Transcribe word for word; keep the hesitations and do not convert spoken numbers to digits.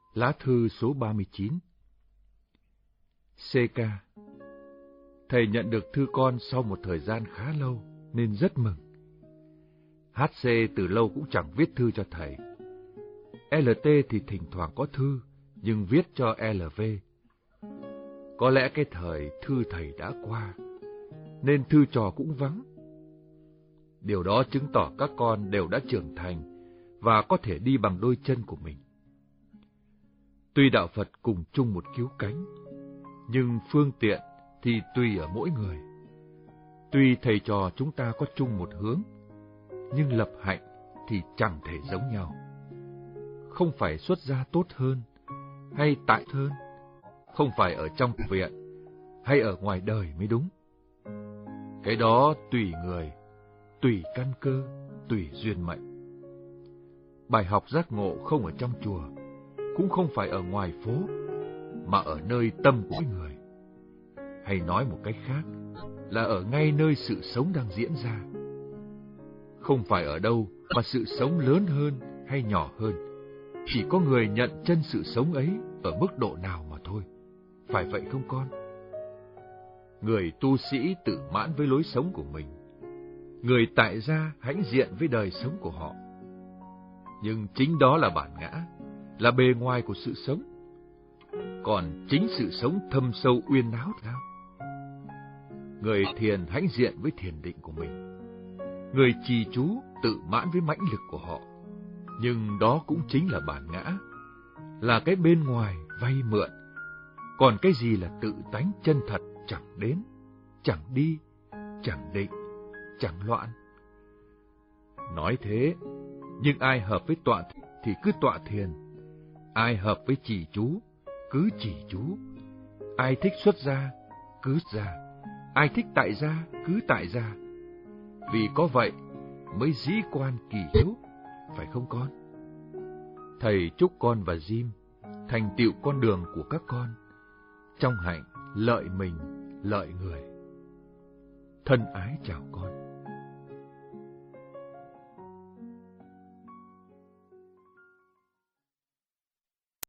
Lá thư số ba mươi chín. xê ca. Thầy nhận được thư con sau một thời gian khá lâu, nên rất mừng. hát xê từ lâu cũng chẳng viết thư cho thầy. lờ tê thì thỉnh thoảng có thư, nhưng viết cho lờ vê. Có lẽ cái thời thư thầy đã qua, nên thư trò cũng vắng. Điều đó chứng tỏ các con đều đã trưởng thành và có thể đi bằng đôi chân của mình. Tuy đạo Phật cùng chung một cứu cánh, nhưng phương tiện thì tùy ở mỗi người. Tuy thầy trò chúng ta có chung một hướng, nhưng lập hạnh thì chẳng thể giống nhau. Không phải xuất gia tốt hơn hay tại hơn, không phải ở trong viện hay ở ngoài đời mới đúng. Cái đó tùy người, tùy căn cơ, tùy duyên mệnh. Bài học giác ngộ không ở trong chùa, cũng không phải ở ngoài phố, mà ở nơi tâm của mỗi người. Hay nói một cách khác, là ở ngay nơi sự sống đang diễn ra. Không phải ở đâu mà sự sống lớn hơn hay nhỏ hơn, chỉ có người nhận chân sự sống ấy ở mức độ nào mà thôi. Phải vậy không con? Người tu sĩ tự mãn với lối sống của mình, người tại gia hãnh diện với đời sống của họ. Nhưng chính đó là bản ngã, là bề ngoài của sự sống. Còn chính sự sống thâm sâu uyên áo sao? Người thiền hãnh diện với thiền định của mình, người trì chú tự mãn với mãnh lực của họ. Nhưng đó cũng chính là bản ngã, là cái bên ngoài vay mượn. Còn cái gì là tự tánh chân thật chẳng đến, chẳng đi, chẳng định, chẳng loạn. Nói thế, nhưng ai hợp với tọa thì cứ tọa thiền, ai hợp với trì chú cứ trì chú, ai thích xuất gia cứ gia, ai thích tại gia cứ tại gia. Vì có vậy mới dĩ quan kỳ hiếu, phải không con? Thầy chúc con và Jim thành tựu con đường của các con, trong hạnh lợi mình, lợi người. Thân ái chào con.